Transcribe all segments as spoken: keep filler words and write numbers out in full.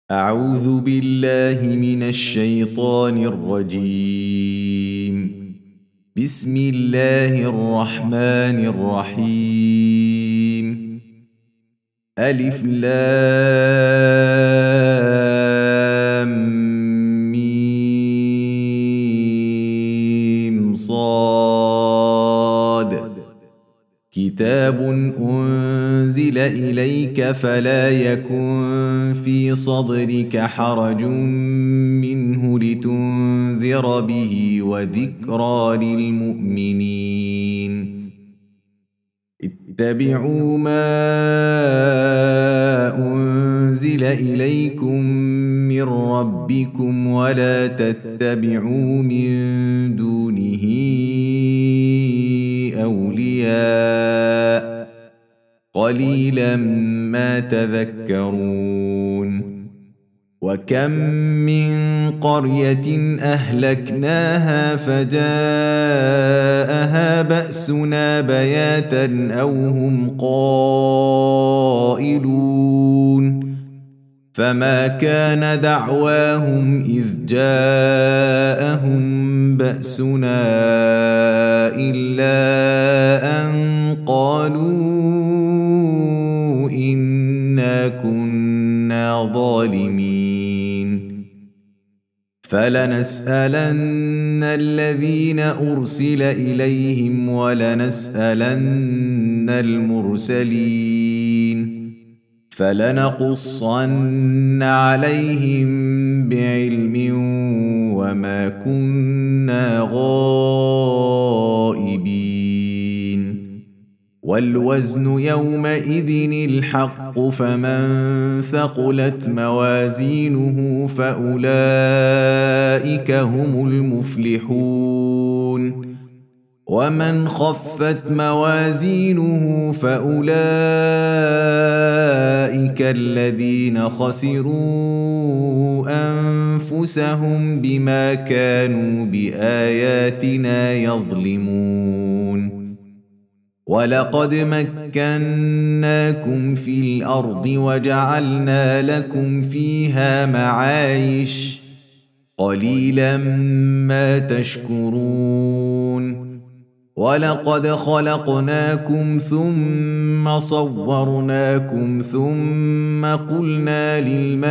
أعوذ بالله من الشيطان الرجيم. بسم الله الرحمن الرحيم. ألف لام ميم صاد. كتاب أنزل إليك فلا يكن في صدرك حرج منه لتنذر به وذكرى للمؤمنين. اتبعوا ما أنزل إليكم من ربكم ولا تتبعوا من دونه أولياء قليلا ما تذكرون. وكم من قرية أهلكناها فجاءها بأسنا بياتا أو هم قائلون فما كان دعواهم إذ جاءهم بأسنا إلا أن قالوا إنا كنا ظالمين. فلنسألن الذين أرسل إليهم ولنسألن المرسلين فلنقصن عليهم بعلم وما كنا غائبين. والوزن يومئذ الحق فمن ثقلت موازينه فأولئك هم المفلحون. ومن خفت موازينه فأولئك الذين خسروا أنفسهم بما كانوا بآياتنا يظلمون. ولقد مكناكم في الأرض وجعلنا لكم فيها معايش قليلا ما تشكرون. ولقد خلقناكم ثم صورناكم ثم قلنا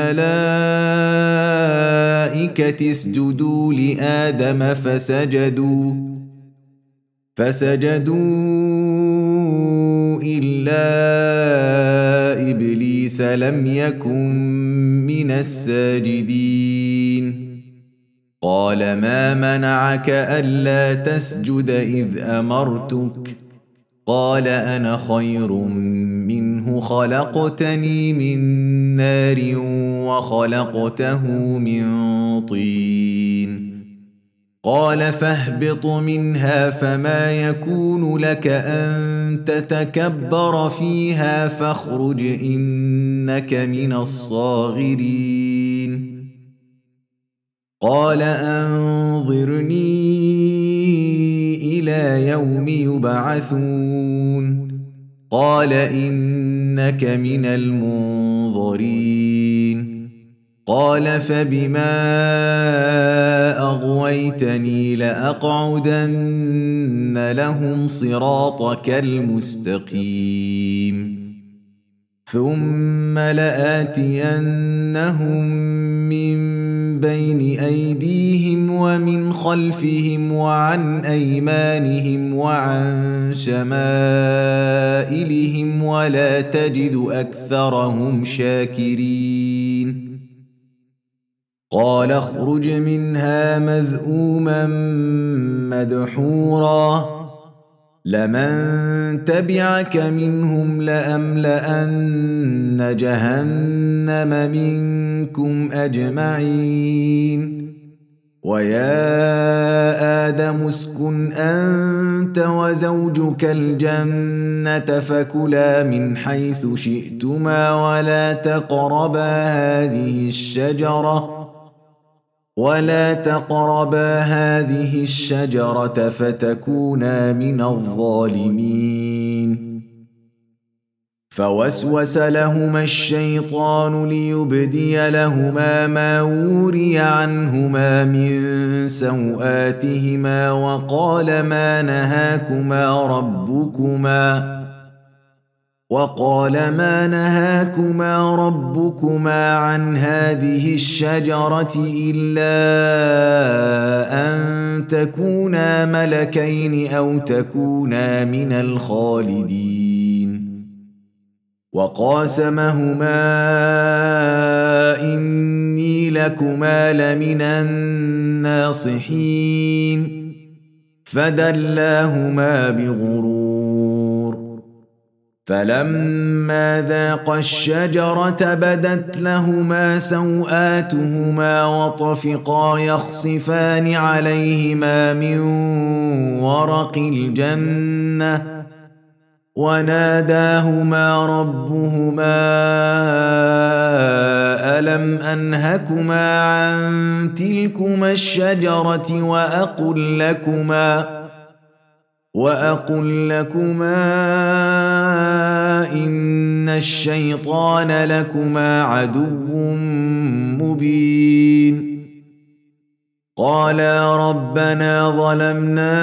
للملائكة اسجدوا لآدم فسجدوا فسجدوا إلا إبليس لم يكن من الساجدين. قال ما منعك ألا تسجد إذ أمرتك؟ قال أنا خير منه خلقتني من نار وخلقته من طين. قال فاهبط منها فما يكون لك أن تتكبر فيها فاخرج إنك من الصاغرين. قال أنظرني إلى يوم يبعثون. قال إنك من المنظرين. قال فبما أغويتني لأقعدن لهم صراطك المستقيم ثم لآتينهم من بين أيديهم ومن خلفهم وعن أيمانهم وعن شمائلهم ولا تجد أكثرهم شاكرين. قال اخرج منها مذءوما مدحورا لمن تبعك منهم لأملأن جهنم منكم أجمعين. ويا آدم اسكن أنت وزوجك الجنة فكلا من حيث شئتما ولا تقربا هذه الشجرة ولا تقربا هذه الشجرة فتكونا من الظالمين. فوسوس لهما الشيطان ليبدي لهما ما وري عنهما من سوآتهما وقال ما نهاكما ربكما وقال ما نهاكما ربكما عن هذه الشجرة إلا أن تكونا ملكين أو تكونا من الخالدين وقاسمهما إني لكما لمن الناصحين فدلاهما بغرور فلما ذاقا الشجرة بدت لهما سوآتهما وطفقا يخصفان عليهما من ورق الجنة وناداهما ربهما ألم أنهكما عن تلكما الشجرة وأقل لكما وأقل لكما إن الشيطان لكما عدو مبين قالا ربنا ظلمنا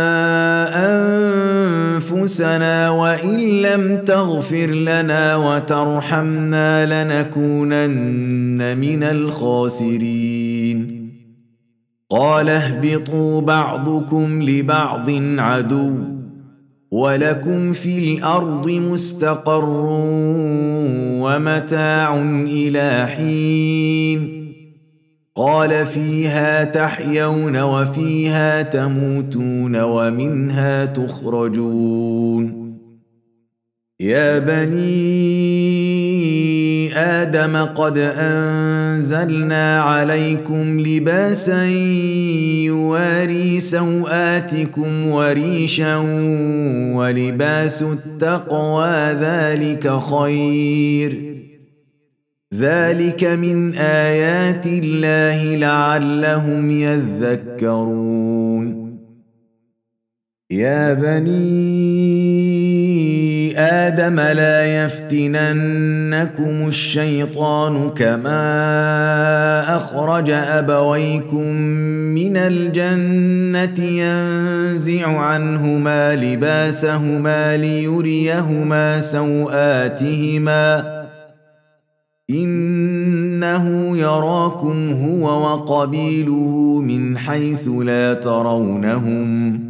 أنفسنا وإن لم تغفر لنا وترحمنا لنكونن من الخاسرين قال اهبطوا بعضكم لبعض عدو ولكم في الأرض مستقر ومتاع إلى حين قال فيها تحيون وفيها تموتون ومنها تخرجون يا بني آدم قد أنزلنا عليكم لباسا يواري سوآتكم وريشا ولباس التقوى ذلك خير ذلك من آيات الله لعلهم يذكرون يا بني آدم لا يفتننكم الشيطان كما أخرج أبويكم من الجنة ينزع عنهما لباسهما ليريهما سوآتهما إنه يراكم هو وقبيله من حيث لا ترونهم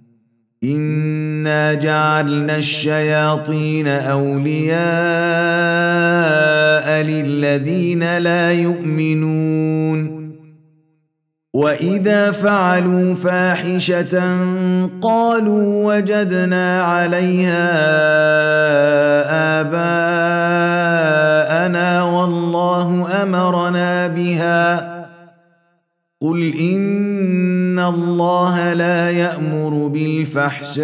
إنا جعلنا الشياطين أولياء للذين لا يؤمنون وإذا فعلوا فاحشة قالوا وجدنا عليها آباءنا والله أمرنا بها قل إن الله لا يأمر بالفحشاء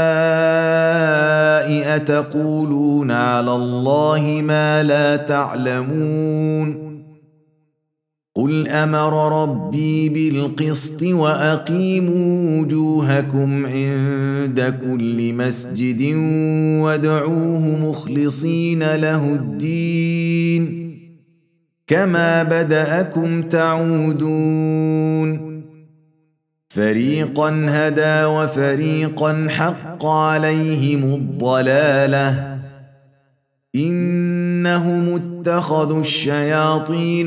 أتقولون على الله ما لا تعلمون قل أمر ربي بالقسط وأقيموا وجوهكم عند كل مسجد وادعوه مخلصين له الدين كما بدأكم تعودون فريقا هدى وفريقا حق عليهم الضلالة إنهم اتخذوا الشياطين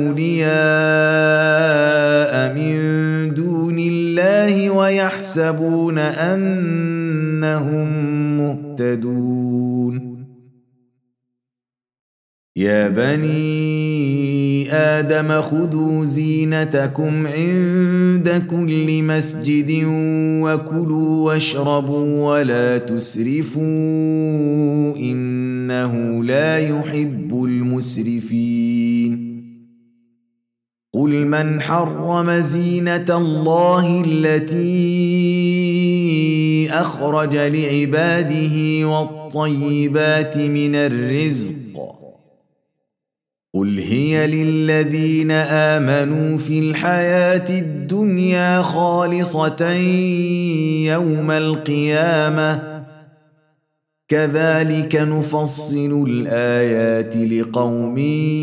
أولياء من دون الله ويحسبون أنهم مهتدون يا بني آدم خذوا زينتكم عند كل مسجد وكلوا واشربوا ولا تسرفوا إنه لا يحب المسرفين قل من حرم زينة الله التي أخرج لعباده والطيبات من الرزق قل هي للذين آمنوا في الحياة الدنيا خالصة يوم القيامة كذلك نفصل الآيات لقوم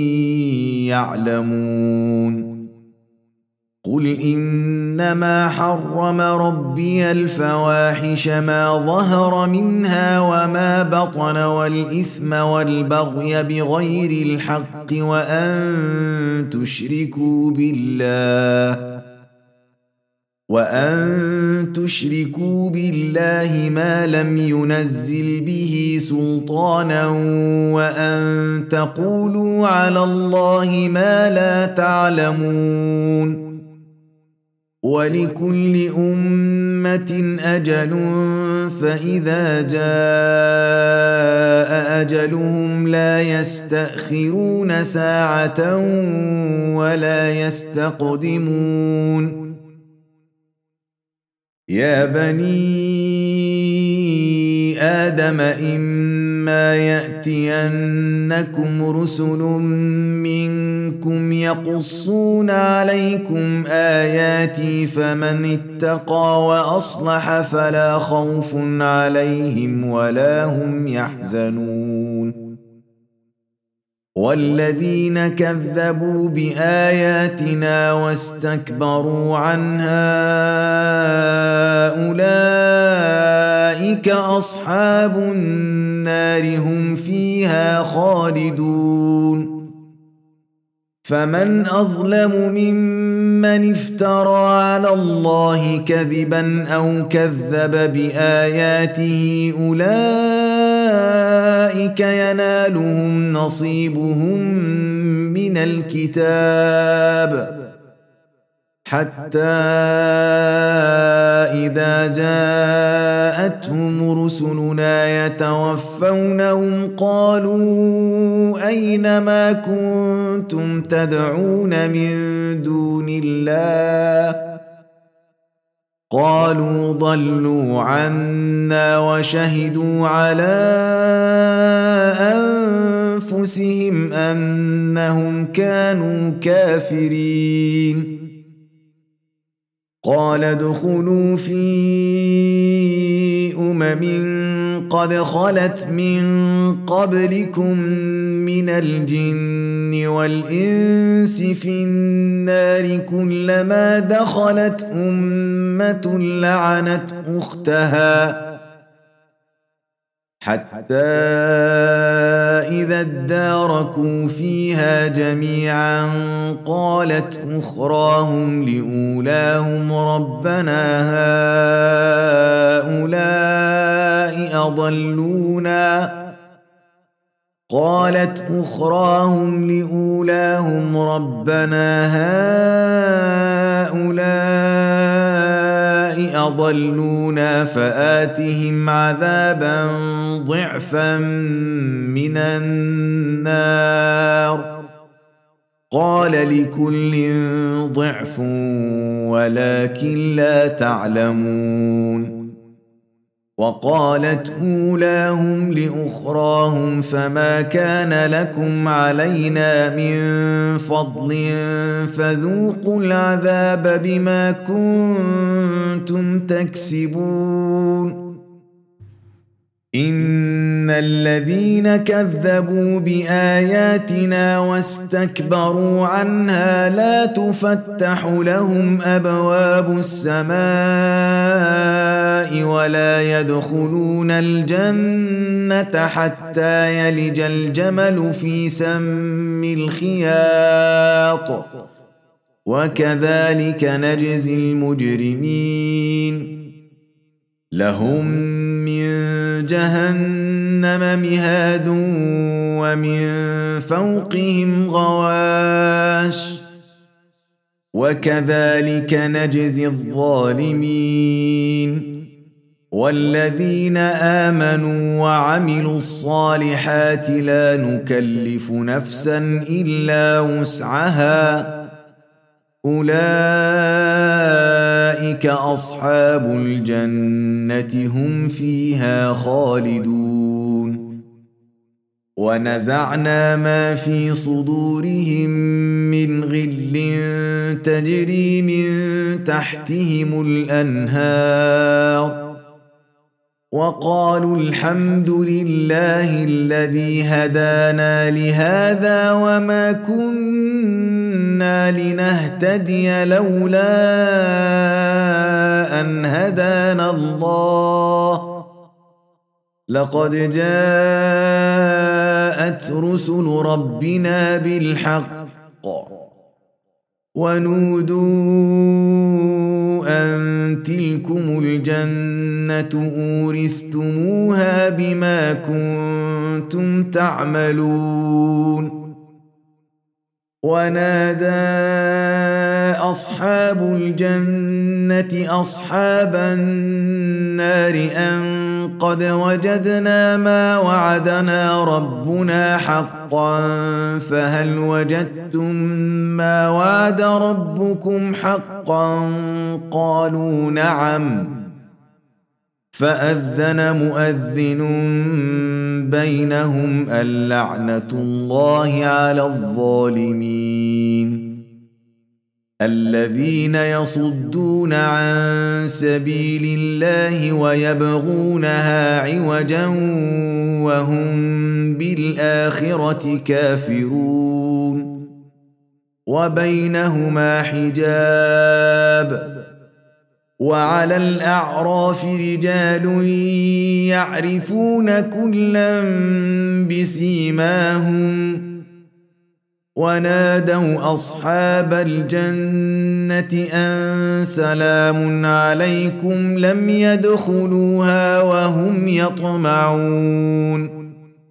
يعلمون قل إنما حرم ربي الفواحش ما ظهر منها وما بطن والإثم والبغي بغير الحق وأن تشركوا بالله وأن تشركوا بالله ما لم ينزل به سلطانا وأن تقولوا على الله ما لا تعلمون ولكل أمة أجل فإذا جاء أجلهم لا يستأخرون ساعة ولا يستقدمون يا بني آدم إما يأتينكم رسل منكم يقصون عليكم آياتي فمن اتقى وأصلح فلا خوف عليهم ولا هم يحزنون والذين كذبوا بآياتنا واستكبروا عنها أولئك أصحاب النار هم فيها خالدون فمن أظلم ممن افترى على الله كذبا أو كذب بآياته أولئك ينالهم نصيبهم من الكتاب حتى إذا جاءتهم رسلنا يتوفونهم قالوا أين ما كنتم تدعون من دون الله قالوا ضلوا عنا وشهدوا على أنفسهم أنهم كانوا كافرين قال ادخلوا في أمم قد خلت من قبلكم من الجن والإنس في النار كلما دخلت أمة لعنت أختها حتى إذا اداركوا فيها جميعا قالت أخراهم لأولاهم ربنا هؤلاء أضلونا قالت أخراهم لأولاهم ربنا هؤلاء أضلونا فآتهم عذابا ضعفا من النار قال لكل ضعف ولكن لا تعلمون وقالت أولاهم لأخراهم فما كان لكم علينا من فضل فذوقوا العذاب بما كنتم تكسبون إن الذين كذبوا بآياتنا واستكبروا عنها لا تفتح لهم أبواب السماء ولا يدخلون الجنة حتى يلج الجمل في سم الخياط وكذلك نجزي المجرمين لهم من جهنم مهاد ومن فوقهم غواش وكذلك نجزي الظالمين والذين آمنوا وعملوا الصالحات لا نكلف نفسا إلا وسعها أولئك أصحاب الجنة هم فيها خالدون ونزعنا ما في صدورهم من غل تجري من تحتهم الأنهار وقالوا الحمد لله الذي هدانا لهذا وما كنا لنهتدي لولا أن هدانا الله لقد جاءت رسل ربنا بالحق ونودوا أن تلكم الجنة أورثتموها بما كنتم تعملون ونادى أصحاب الجنة أصحاب النار أن قد وجدنا ما وعدنا ربنا حقا فهل وجدتم ما وعد ربكم حقا قالوا نعم فأذن مؤذن بينهم اللعنة الله على الظالمين الذين يصدون عن سبيل الله ويبغونها عوجا وهم بالآخرة كافرون وبينهما حجاب وعلى الأعراف رجال يعرفون كلا بسيماهم ونادوا أصحاب الجنة أن سلام عليكم لم يدخلوها وهم يطمعون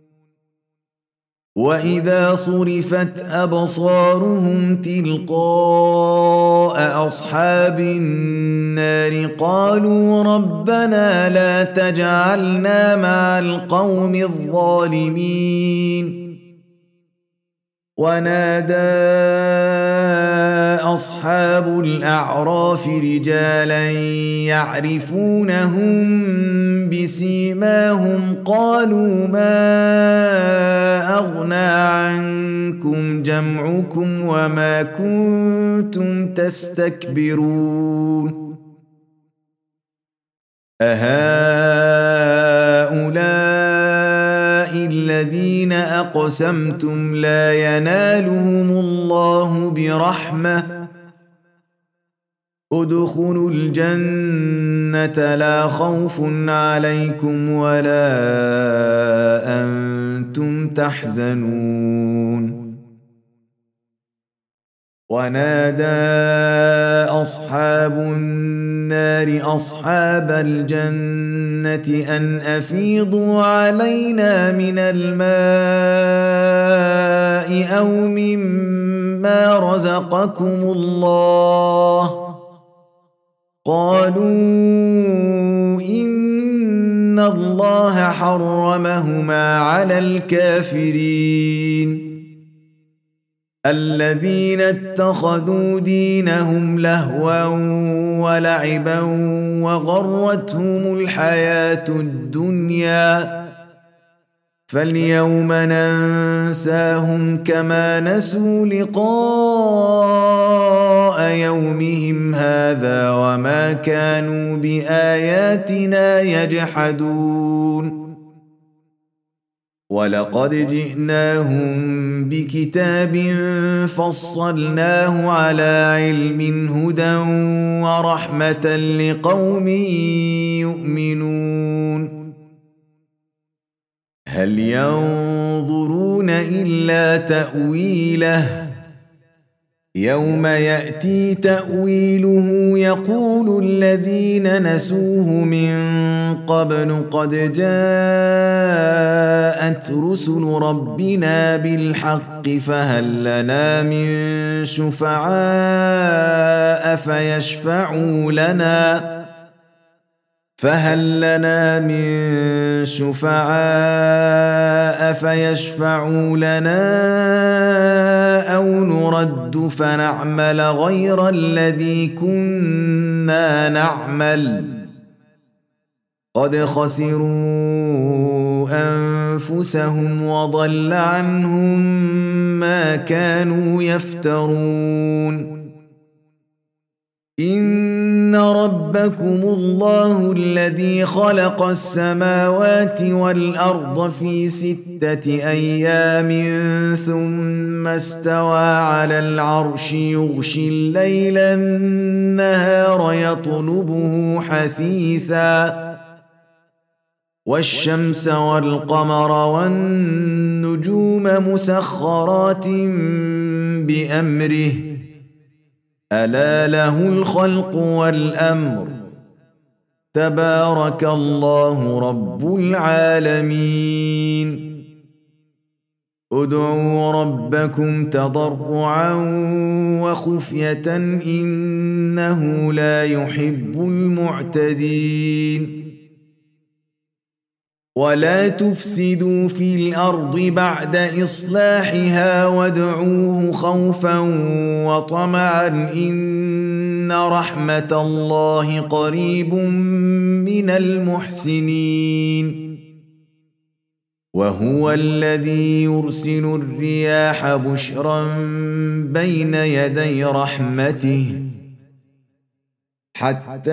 وإذا صرفت أبصارهم تلقاء أصحاب النار قالوا ربنا لا تجعلنا مع القوم الظالمين ونادى أصحاب الأعراف رجالا يعرفونهم بسيماهم قالوا ما أغنى عنكم جمعكم وما كنتم تستكبرون أهؤلاء الذين أقسمتم لا ينالهم الله برحمة ادخلوا الجنة لا خوف عليكم ولا أنتم تحزنون ونادى أصحاب النار أصحاب الجنة أن أفيضوا علينا من الماء أو مما رزقكم الله قالوا إن الله حرمهما على الكافرين الذين اتخذوا دينهم لهوا ولعبا وغرتهم الحياة الدنيا فاليوم ننساهم كما نسوا لقاء يومهم هذا وما كانوا بآياتنا يجحدون ولقد جئناهم بكتاب فصلناه على علم هدى ورحمة لقوم يؤمنون هل ينظرون إلا تأويله يوم يأتي تأويله يقول الذين نسوه من قبل قد جاءت رسل ربنا بالحق فهل لنا من شفعاء فيشفعوا لنا فهل لنا من شفعاء فيشفعوا لنا أو نرد فنعمل غير الذي كنا نعمل قد خسروا أنفسهم وضل عنهم ما كانوا يفترون إن ربكم الله الذي خلق السماوات والأرض في ستة أيام ثم استوى على العرش يغشي الليل النهار يطلبه حثيثا والشمس والقمر والنجوم مسخرات بأمره ألا له الخلق والأمر تبارك الله رب العالمين ادعوا ربكم تضرعا وخفية إنه لا يحب المعتدين ولا تفسدوا في الأرض بعد إصلاحها وادعوه خوفا وطمعا إن رحمة الله قريب من المحسنين وهو الذي يرسل الرياح بشرا بين يدي رحمته حتى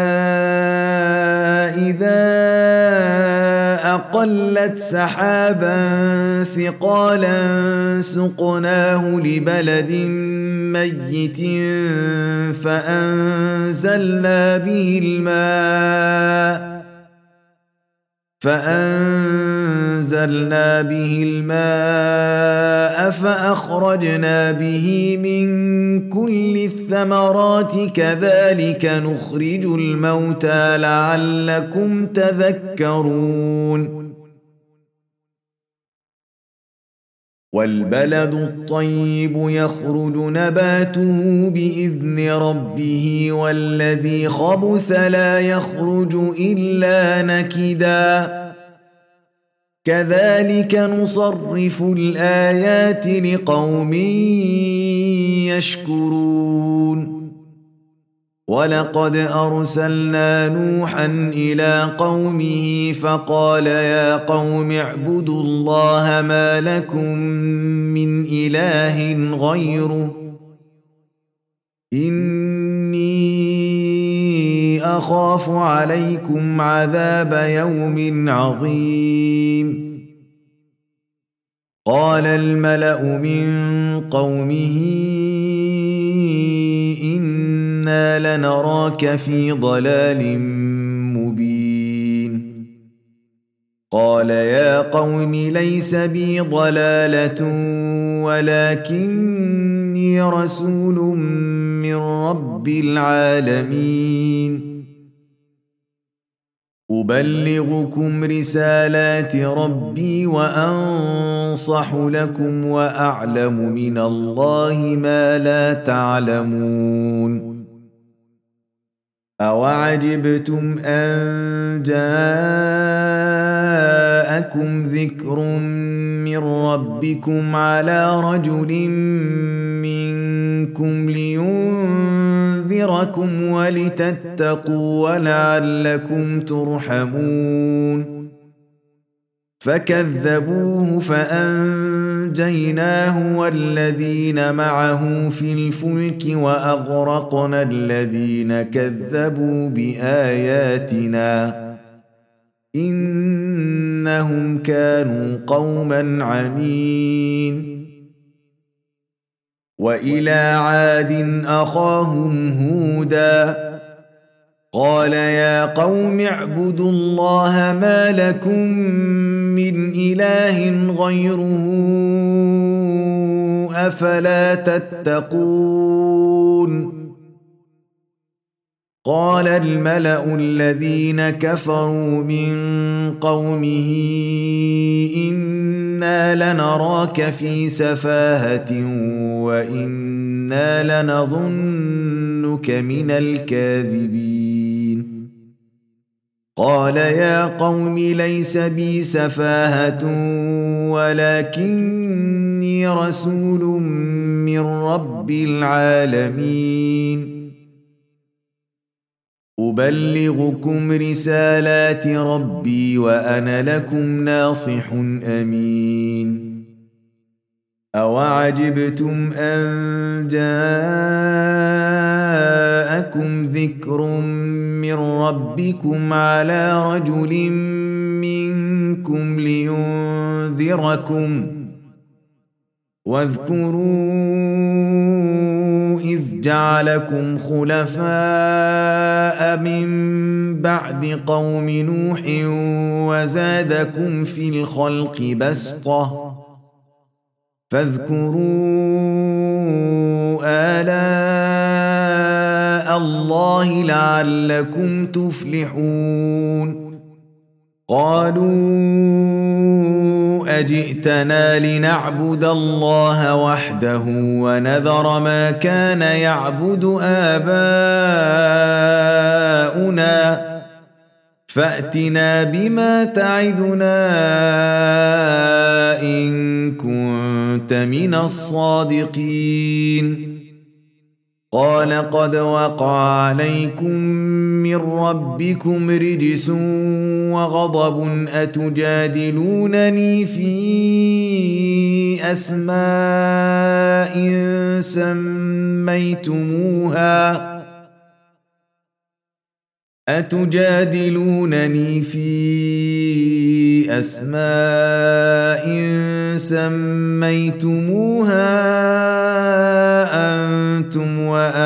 إذا أقلت سحابا ثقالا سقناه لبلد ميت فأنزلنا به الماء فأنزلنا به الماء فأخرجنا به من كل الثمرات كذلك نخرج الموتى لعلكم تذكرون والبلد الطيب يخرج نباته بإذن ربه والذي خبث لا يخرج إلا نكدا كذلك نصرف الآيات لقوم يشكرون ولقد أرسلنا نوحا إلى قومه فقال يا قوم اعبدوا الله ما لكم من إله غيره إني أخاف عليكم عذاب يوم عظيم قال الملأ من قومه إنا لنراك في ضلال مبين قال يا قوم ليس بي ضلالة ولكني رسول من رب العالمين أبلغكم رسالات ربي وأنصح لكم وأعلم من الله ما لا تعلمون أوعجبتم أن جاءكم ذكر من ربكم على رجل منكم لينذركم ولتتقوا ولعلكم ترحمون فكذبوه فأنجيناه والذين معه في الفلك وأغرقنا الذين كذبوا بآياتنا إنهم كانوا قوما عمين وإلى عاد أخاهم هودا قال يا قوم اعبدوا الله ما لكم من إله غيره أفلا تتقون قال الملأ الذين كفروا من قومه إنا لنراك في سفاهة وإنا لنظنك من الكاذبين قال يا قوم ليس بي سفاهة ولكني رسول من رب العالمين أبلغكم رسالات ربي وأنا لكم ناصح أمين أوعجبتم أن جاءكم جاءكم ذكر من ربكم على رجل منكم لينذركم واذكروا إذ جعلكم خلفاء من بعد قوم نوح وزادكم في الخلق بسطة فاذكروا آلاء الله لعلكم تفلحون قالوا أجئتنا لنعبد الله وحده ونذر ما كان يعبد آباؤنا فأتنا بما تعدنا إن كنت من الصادقين قال قد وقع عليكم من ربكم رجس وغضب أتجادلونني في أسماء سميتموها أتجادلونني في أسماء سميتموها أنتم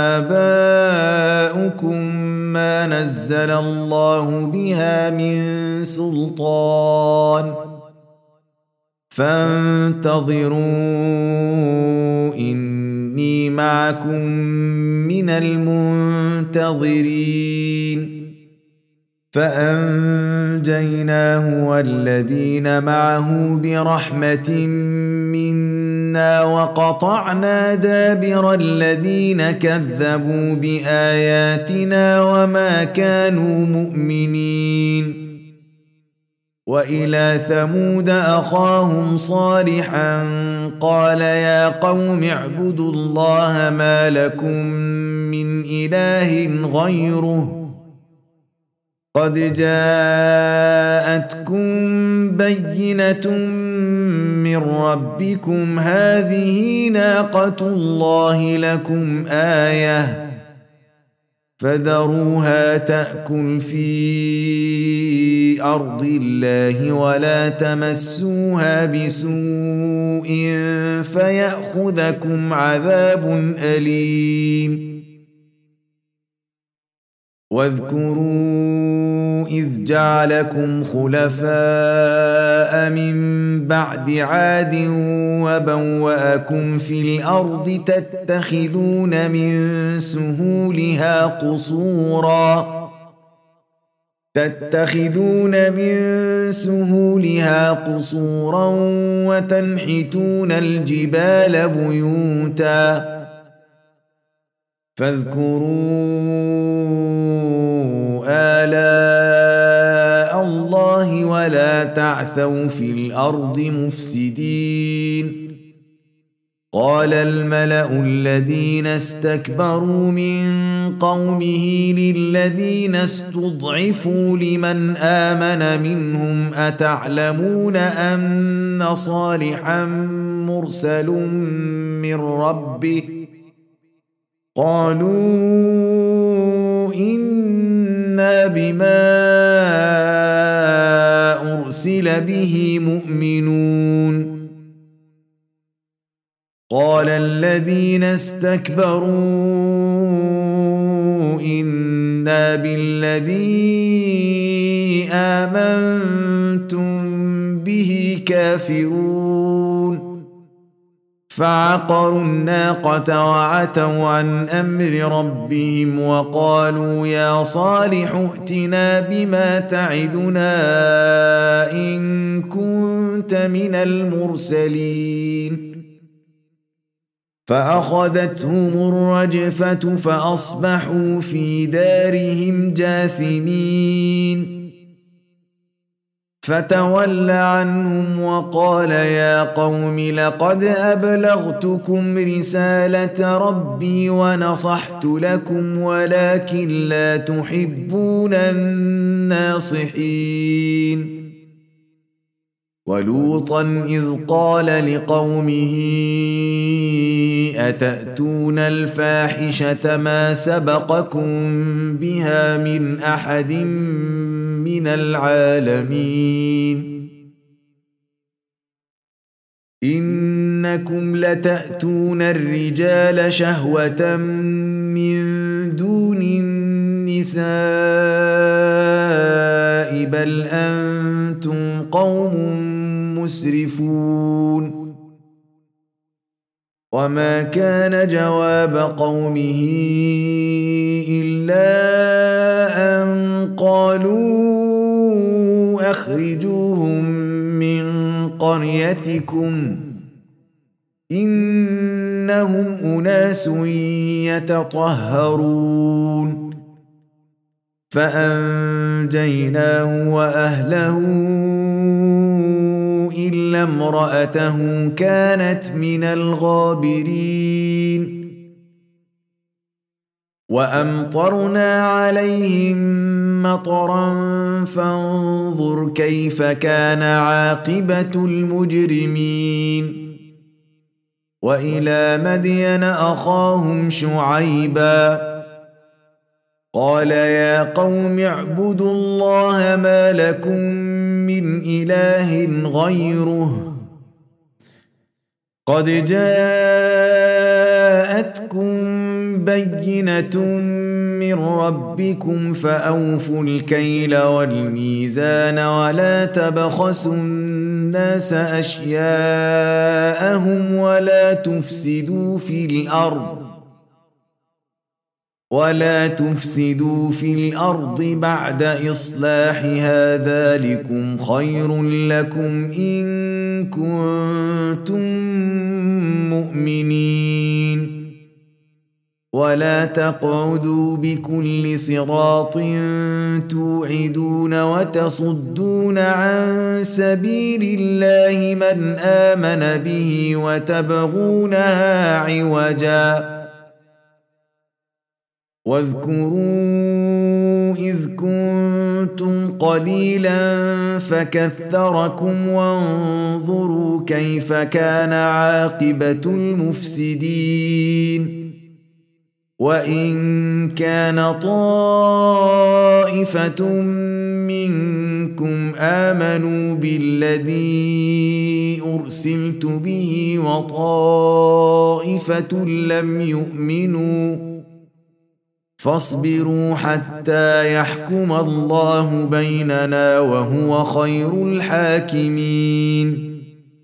وآباؤكم ما نزل الله بها من سلطان فانتظروا إني معكم من المنتظرين فأنجيناه والذين معه برحمة منا وقطعنا دابر الذين كذبوا بآياتنا وما كانوا مؤمنين وإلى ثمود أخاهم صالحا قال يا قوم اعبدوا الله ما لكم من إله غيره قد جاءتكم بينة من ربكم هذه ناقة الله لكم آية فذروها تأكل في أرض الله ولا تمسوها بسوء فيأخذكم عذاب أليم واذكروا إذ جعلكم خلفاء من بعد عاد وبوأكم في الأرض تتخذون من سهولها قصورا تتخذون من سهولها قصورا وتنحتون الجبال بيوتا فاذكروا آلاء الله ولا تعثوا في الأرض مفسدين قال الملأ الذين استكبروا من قومه للذين استضعفوا لمن آمن منهم أتعلمون أن صالحا مرسل من ربه قالوا إنا بما أرسل به مؤمنون قال الذين استكبروا إنا بالذي آمنتم به كافرون فعقروا الناقة وعتوا عن أمر ربهم وقالوا يا صالح ائتنا بما تعدنا إن كنت من المرسلين فأخذتهم الرجفة فأصبحوا في دارهم جاثمين فتول عنهم وقال يا قوم لقد أبلغتكم رسالة ربي ونصحت لكم ولكن لا تحبون الناصحين ولوطا إذ قال لقومه أتأتون الفاحشة ما سبقكم بها من أحد من العالمين إنكم لتأتون الرجال شهوة من دون النساء بل أنتم قوم مسرفون وما كان جواب قومه إلا أن قالوا أخرجوهم من قريتكم إنهم أناس يتطهرون فأنجيناه وأهله إلا امرأته كانت من الغابرين وأمطرنا عليهم مطرا فانظر كيف كان عاقبة المجرمين وإلى مدين أخاهم شعيبا قال يا قوم اعبدوا الله ما لكم من إله غيره قد جاءتكم بينة من ربكم فأوفوا الكيل والميزان ولا تبخسوا الناس أشياءهم ولا تفسدوا في الأرض ولا تفسدوا في الأرض بعد إصلاحها ذلكم خير لكم إن كنتم مؤمنين ولا تقعدوا بكل صراط توعدون وتصدون عن سبيل الله من آمن به وتبغونها عوجا واذكروا إذ كنتم قليلا فكثركم وانظروا كيف كان عاقبة المفسدين وإن كان طائفة منكم آمنوا بالذي أرسلت به وطائفة لم يؤمنوا فاصبروا حتى يحكم الله بيننا وهو خير الحاكمين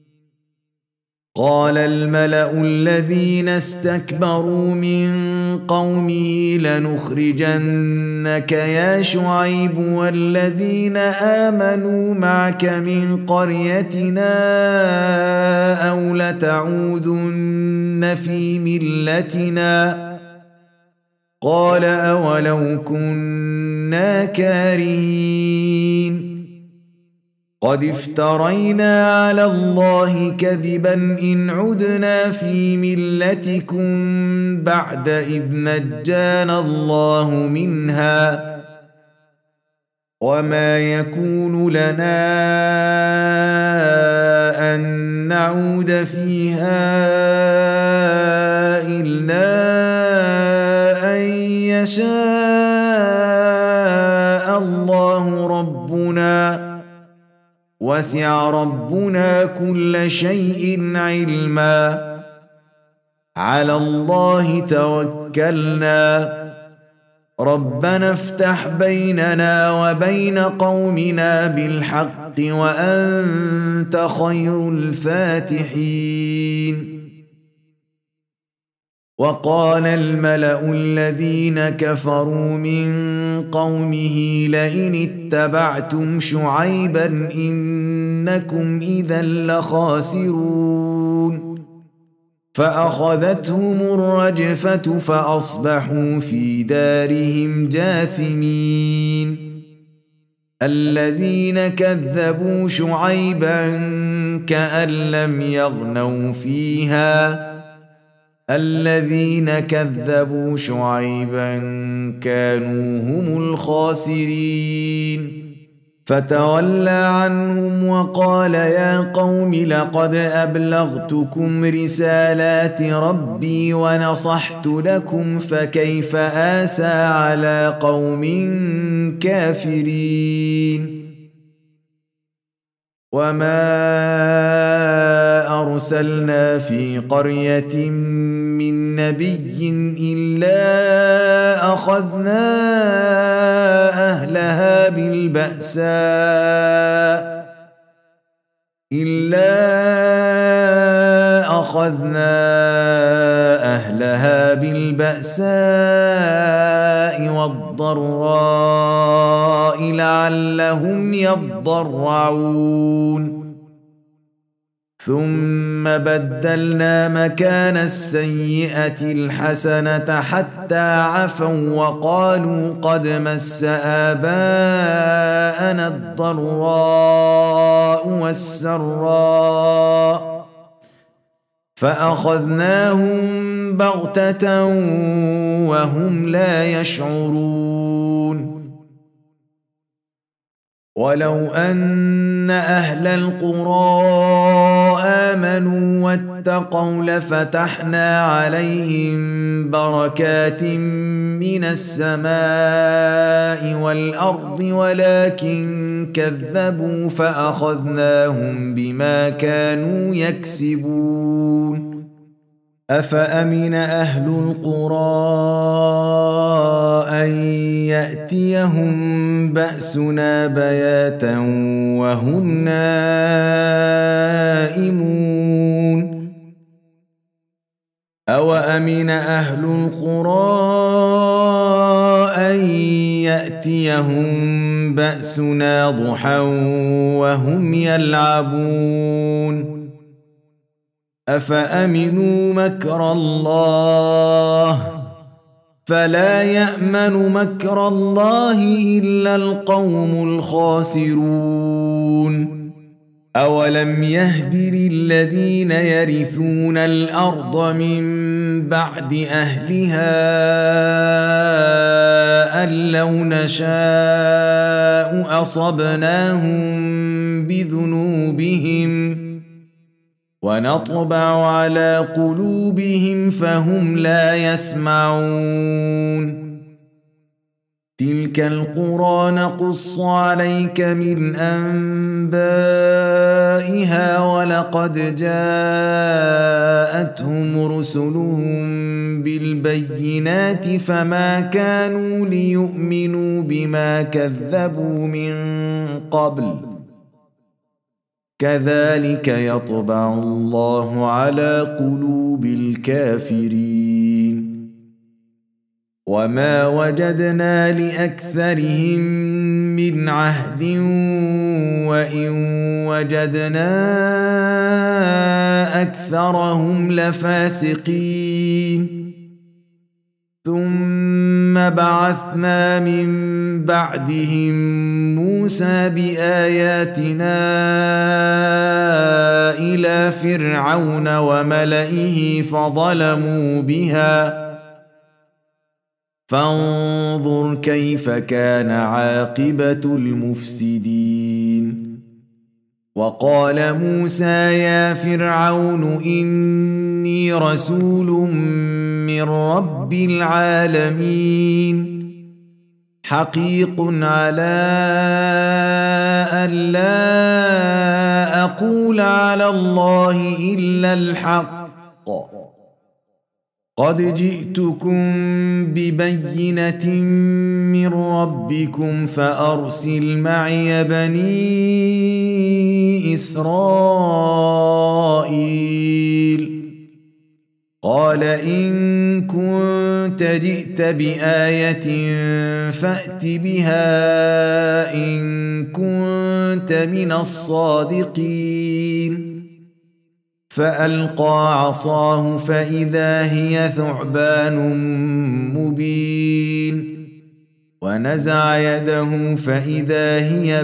قال الملأ الذين استكبروا من قومه لنخرجنك يا شعيب والذين آمنوا معك من قريتنا أو لتعودن في ملتنا قال أولو كنا كارهين قد افترينا على الله كذبا إن عدنا في ملتكم بعد إذ نجانا الله منها وما يكون لنا أن نعود فيها إلا أن يشاء الله ربنا وسع ربنا كل شيء علما على الله توكلنا ربنا افتح بيننا وبين قومنا بالحق وأنت خير الفاتحين وقال الملأ الذين كفروا من قومه لئن اتبعتم شعيبا إنكم إذا لخاسرون فأخذتهم الرجفة فأصبحوا في دارهم جاثمين الذين كذبوا شعيبا كأن لم يغنوا فيها الذين كذبوا شعيبا كانوا هم الخاسرين فتولى عنهم وقال يا قوم لقد أبلغتكم رسالات ربي ونصحت لكم فكيف آسى على قوم كافرين وما أرسلنا في قرية من نبي إلا أخذنا أهلها بالبأساء إلا أخذنا أهلها بالبأساء والضراء لعلهم يضرعون ثم بدلنا مكان السيئة الحسنة حتى عفوا وقالوا قد مس آباءنا الضراء والسراء فأخذناهم بغتة وهم لا يشعرون ولو أن أهل القرى آمنوا واتقوا لفتحنا عليهم بركات من السماء والأرض ولكن كذبوا فأخذناهم بما كانوا يكسبون أفأمن أهل القرى أن يأتيهم بأسنا بياتا وهم نائمون أوأمن أهل القرى أن يأتيهم بأسنا ضحى وهم يلعبون أفأمنوا مكر الله فلا يأمن مكر الله إلا القوم الخاسرون أولم يهد للذين يرثون الأرض من بعد أهلها أن لو نشاء أصبناهم بذنوبهم ونطبع على قلوبهم فهم لا يسمعون تلك القرى نقص عليك من أنبائها ولقد جاءتهم رسلهم بالبينات فما كانوا ليؤمنوا بما كذبوا من قبل كذلك يطبع الله على قلوب الكافرين وما وجدنا لأكثرهم من عهد وإن وجدنا أكثرهم لفاسقين ثم بعثنا من بعدهم موسى بآياتنا إلى فرعون وملئه فظلموا بها فانظر كيف كان عاقبة المفسدين وقال موسى يا فرعون إني رسول من رب العالمين حقيق على أن لا أقول على الله إلا الحق قد جئتكم ببينة من ربكم فأرسل معي بني إسرائيل قال إن كنت جئت بآية فأت بها إن كنت من الصادقين فألقى عصاه فإذا هي ثعبان مبين ونزع يده فإذا هي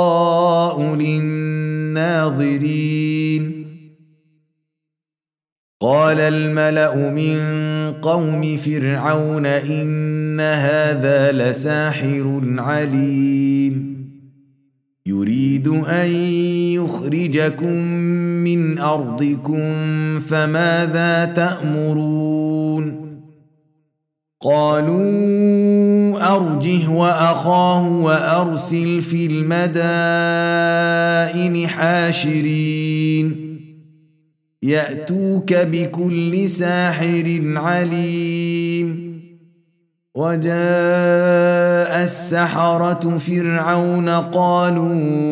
بيضاء للناظرين قال الملأ من قوم فرعون إن هذا لساحر عليم يريد أن يخرجكم من أرضكم فماذا تأمرون قالوا أرجه وأخاه وأرسل في المدائن حاشرين يأتوك بكل ساحر عليم وجاء السحرة فرعون قالوا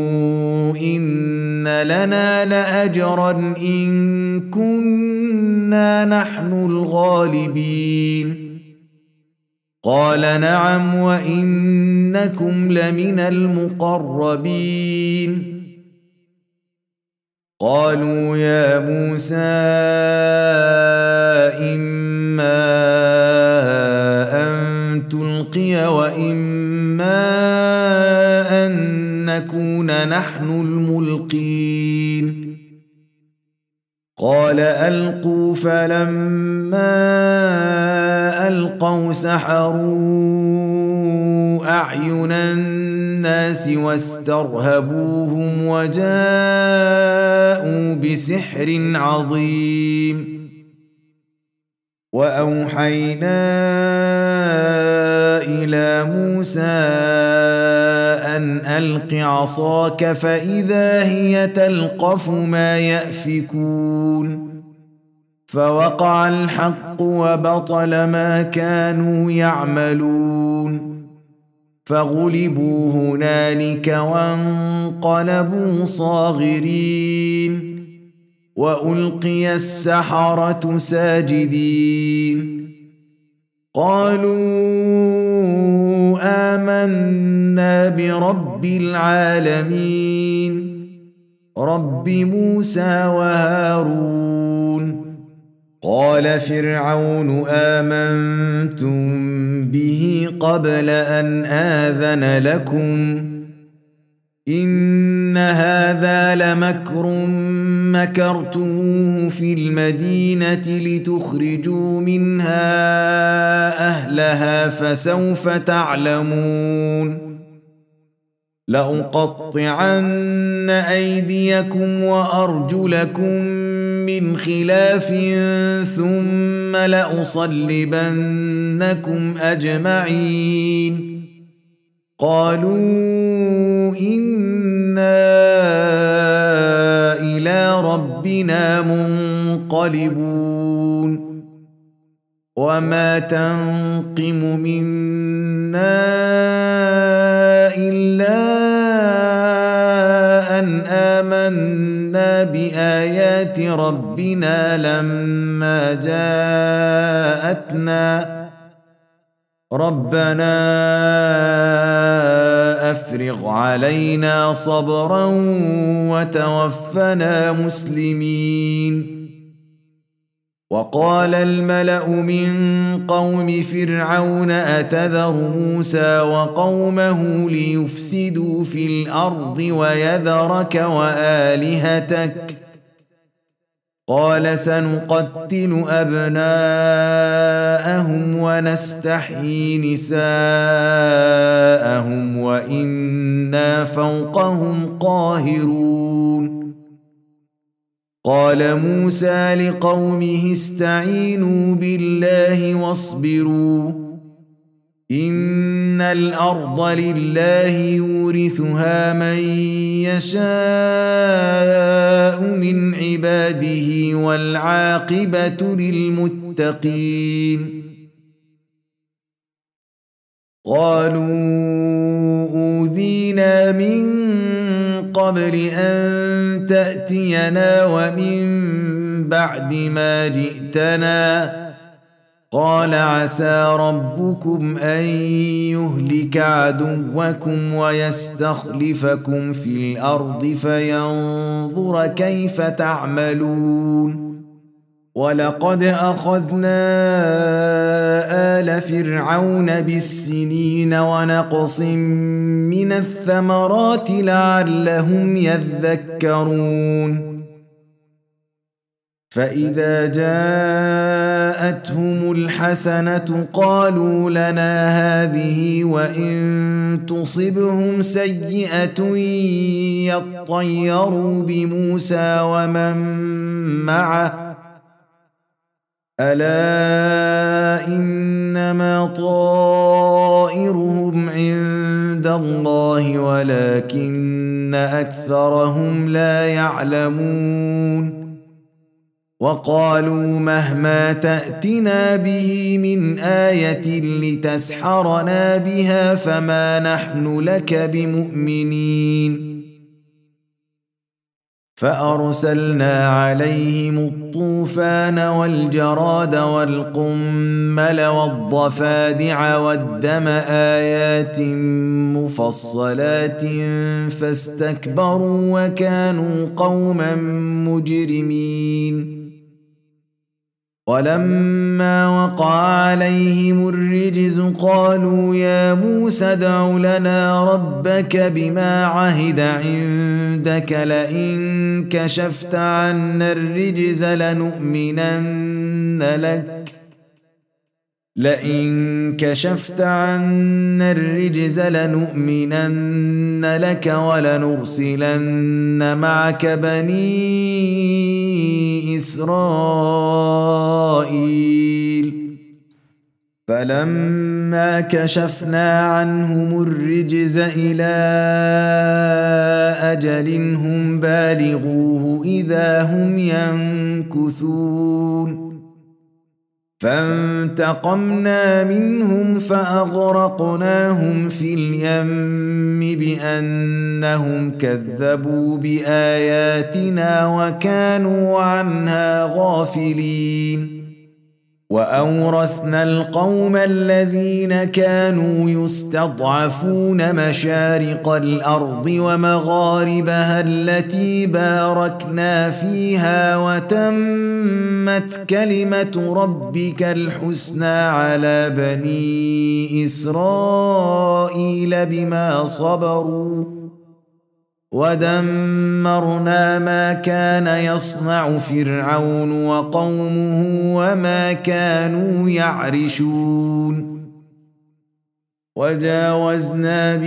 إن لنا لأجرا إن كنا نحن الغالبين قال نعم وإنكم لمن المقربين قالوا يا موسى إما أن تلقي وإما أن نكون نحن الملقين قال ألقوا فلما ألقوا سحروا أعين الناس واسترهبوهم وجاءوا بسحر عظيم وأوحينا إلى موسى أن ألق عصاك فإذا هي تلقف ما يأفكون فوقع الحق وبطل ما كانوا يعملون فغلبوا هنالك وانقلبوا صاغرين وألقي السحرة ساجدين قالوا آمنا برب العالمين رب موسى وهارون قال فرعون آمنتم به قبل أن آذن لكم إن هذا لمكر مكرتموه في المدينة لتخرجوا منها أهلها فسوف تعلمون لأقطعن أيديكم وأرجلكم من خلاف ثم لأصلبنكم أجمعين قالوا إنا إلى ربنا منقلبون وما تنقم منا إلا أن آمنا بآيات ربنا لما جاءتنا ربنا أفرغ علينا صبرا وتوفنا مسلمين وقال الملأ من قوم فرعون أتذر موسى وقومه ليفسدوا في الأرض ويذرك وآلهتك قال سنقتل أبناءهم ونستحيي نساءهم وإنا فوقهم قاهرون قال موسى لقومه استعينوا بالله واصبروا إن الأرض لله يورثها من يشاء من عباده والعاقبة للمتقين قالوا أوذينا من قبل أن تأتينا ومن بعد ما جئتنا قال عسى ربكم أن يهلك عدوكم ويستخلفكم في الأرض فينظر كيف تعملون ولقد أخذنا آل فرعون بالسنين ونقص من الثمرات لعلهم يذكرون فإذا جاءتهم الحسنة قالوا لنا هذه وإن تصبهم سيئة يطيروا بموسى ومن معه ألا إنما طائرهم عند الله ولكن أكثرهم لا يعلمون وقالوا مهما تأتنا به من آية لتسحرنا بها فما نحن لك بمؤمنين فأرسلنا عليهم الطوفان والجراد والقمل والضفادع والدم آيات مفصلات فاستكبروا وكانوا قوما مجرمين ولما وقع عليهم الرجز قالوا يا موسى ادع لنا ربك بما عهد عندك لئن كشفت عنا الرجز لنؤمنن لك لئن كشفت عنا الرجز لنؤمنن لك ولنرسلن معك بني إسرائيل فلما كشفنا عنهم الرجز إلى أجل هم بالغوه إذا هم ينكثون فانتقمنا منهم فأغرقناهم في اليم بأنهم كذبوا بآياتنا وكانوا عنها غافلين وأورثنا القوم الذين كانوا يستضعفون مشارق الأرض ومغاربها التي باركنا فيها وتمت كلمة ربك الحسنى على بني إسرائيل بما صبروا ودمرنا ما كان يصنع فرعون وقومه وما كانوا يعرشون وجاوزنا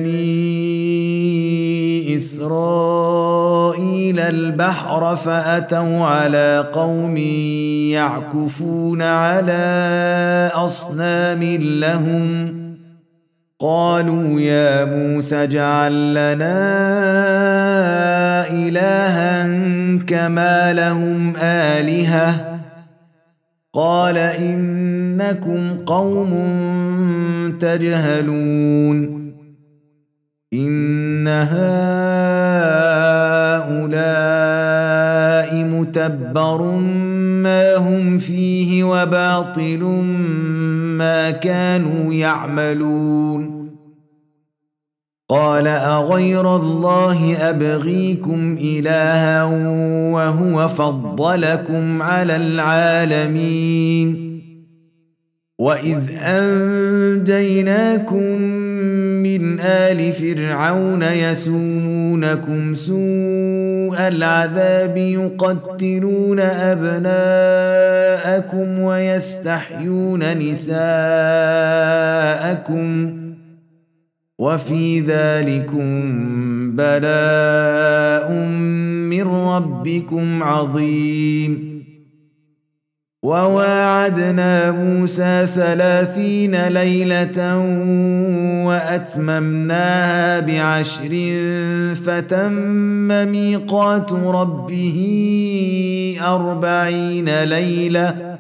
ببني إسرائيل البحر فأتوا على قوم يعكفون على أصنام لهم قالوا يا موسى اجعل لنا إلها كما لهم آلهة قال إنكم قوم تجهلون إن هؤلاء متبر ما هم فيه وباطل ما كانوا يعملون قال أغير الله أبغيكم إلها وهو فضلكم على العالمين وإذ أنجيناكم من آل فرعون يسومونكم سوء العذاب يقتلون أبناءكم ويستحيون نساءكم وفي ذلكم بلاء من ربكم عظيم وواعدنا موسى ثلاثين ليلة وأتممناها بعشر فتم ميقات ربه أربعين ليلة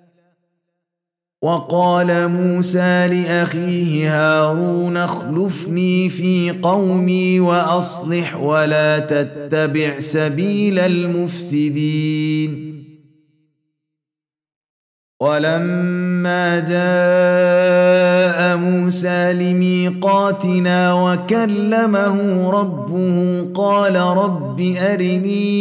وقال موسى لأخيه هارون اخلفني في قومي وأصلح ولا تتبع سبيل المفسدين ولما جاء موسى لميقاتنا وكلمه ربه قال رب أرني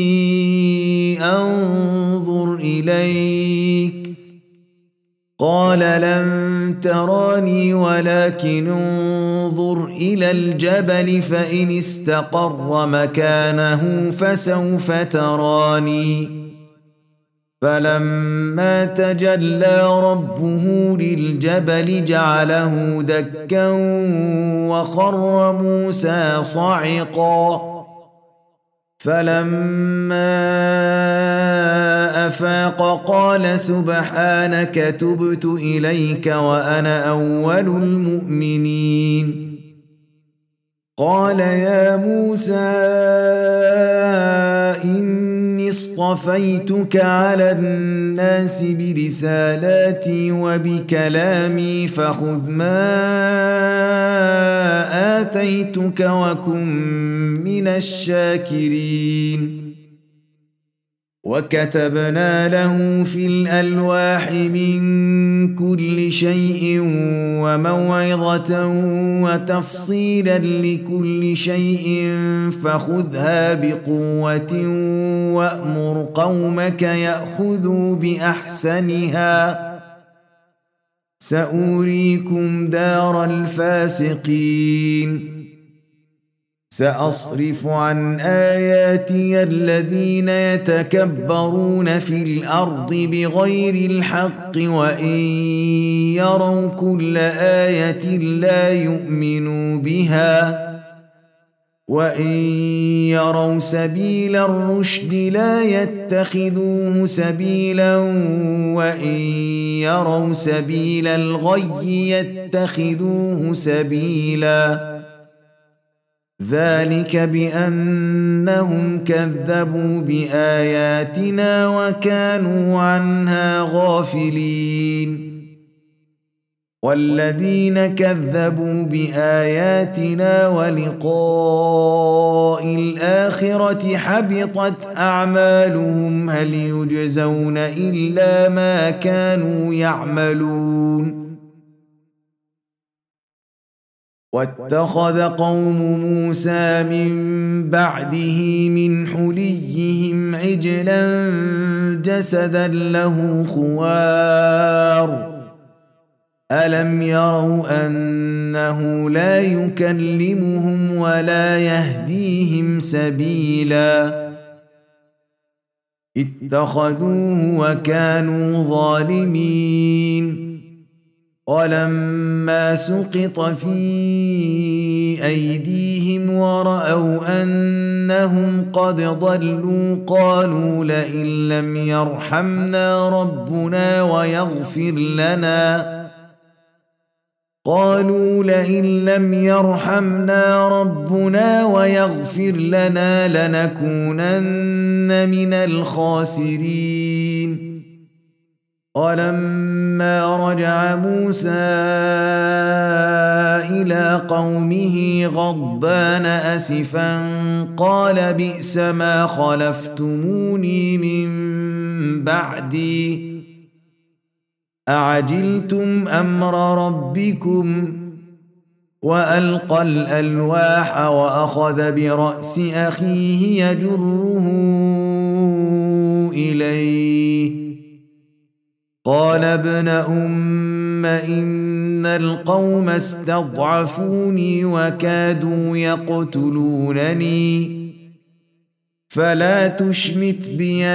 أنظر إليك قال لن تراني ولكن انظر إلى الجبل فإن استقر مكانه فسوف تراني فلما تجلى ربه للجبل جعله دكا وخر موسى صعقا فلما أفاق قال سبحانك تبت إليك وأنا أول المؤمنين قال يا موسى إني اصطفيتك على الناس برسالاتي وبكلامي فخذ ما آتيتك وكن من الشاكرين وكتبنا له في الألواح من كل شيء وموعظة وتفصيلا لكل شيء فخذها بقوة وأمر قومك يأخذوا بأحسنها سأريكم دار الفاسقين سأصرف عن آياتي الذين يتكبرون في الأرض بغير الحق وإن يروا كل آية لا يؤمنوا بها وإن يروا سبيل الرشد لا يتخذوه سبيلا وإن يروا سبيل الغي يتخذوه سبيلا ذلك بأنهم كذبوا بآياتنا وكانوا عنها غافلين والذين كذبوا بآياتنا ولقاء الآخرة حبطت أعمالهم هل يجزون إلا ما كانوا يعملون واتخذ قوم موسى من بعده من حليهم عجلا جسدا له خوار ألم يروا أنه لا يكلمهم ولا يهديهم سبيلا اتخذوه وكانوا ظالمين ولما سقط في أيديهم ورأوا أنهم قد ضلوا قالوا لئن لم يرحمنا ربنا ويغفر لنا قالوا لئن لم يرحمنا ربنا ويغفر لنا لنكونن من الخاسرين ولما رجع موسى إلى قومه غضبان أسفا قال بئس ما خلفتموني من بعدي أعجلتم أمر ربكم وألقى الألواح وأخذ برأس أخيه يجره إليه قال ابن أم إن القوم استضعفوني وكادوا يقتلونني فلا تشمت بي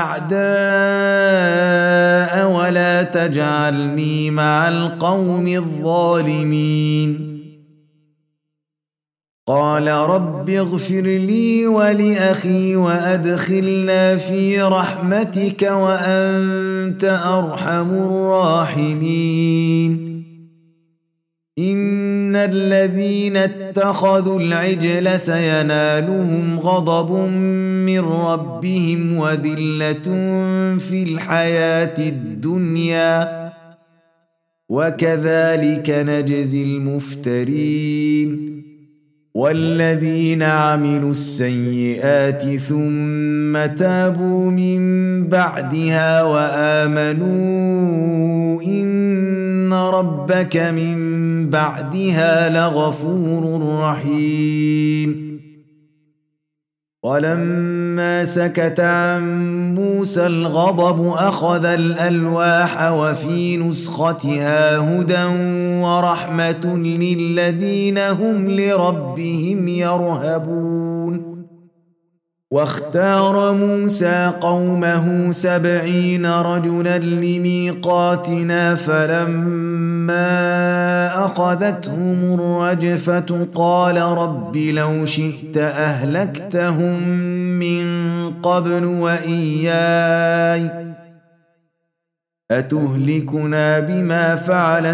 الأعداء ولا تجعلني مع القوم الظالمين قال رب اغفر لي ولأخي وأدخلنا في رحمتك وأنت أرحم الراحمين إن الذين اتخذوا العجل سينالهم غضب من ربهم وذلة في الحياة الدنيا وكذلك نجزي المفترين والذين عملوا السيئات ثم تابوا من بعدها وآمنوا إن ربك من بعدها لغفور رحيم ولما سكت عن موسى الغضب أخذ الألواح وفي نسختها هدى ورحمة للذين هم لربهم يرهبون واختار موسى قومه سبعين رجلا لميقاتنا فلما أخذتهم الرجفة قال رب لو شئت أهلكتهم من قبل وإياي أتهلكنا بما فعل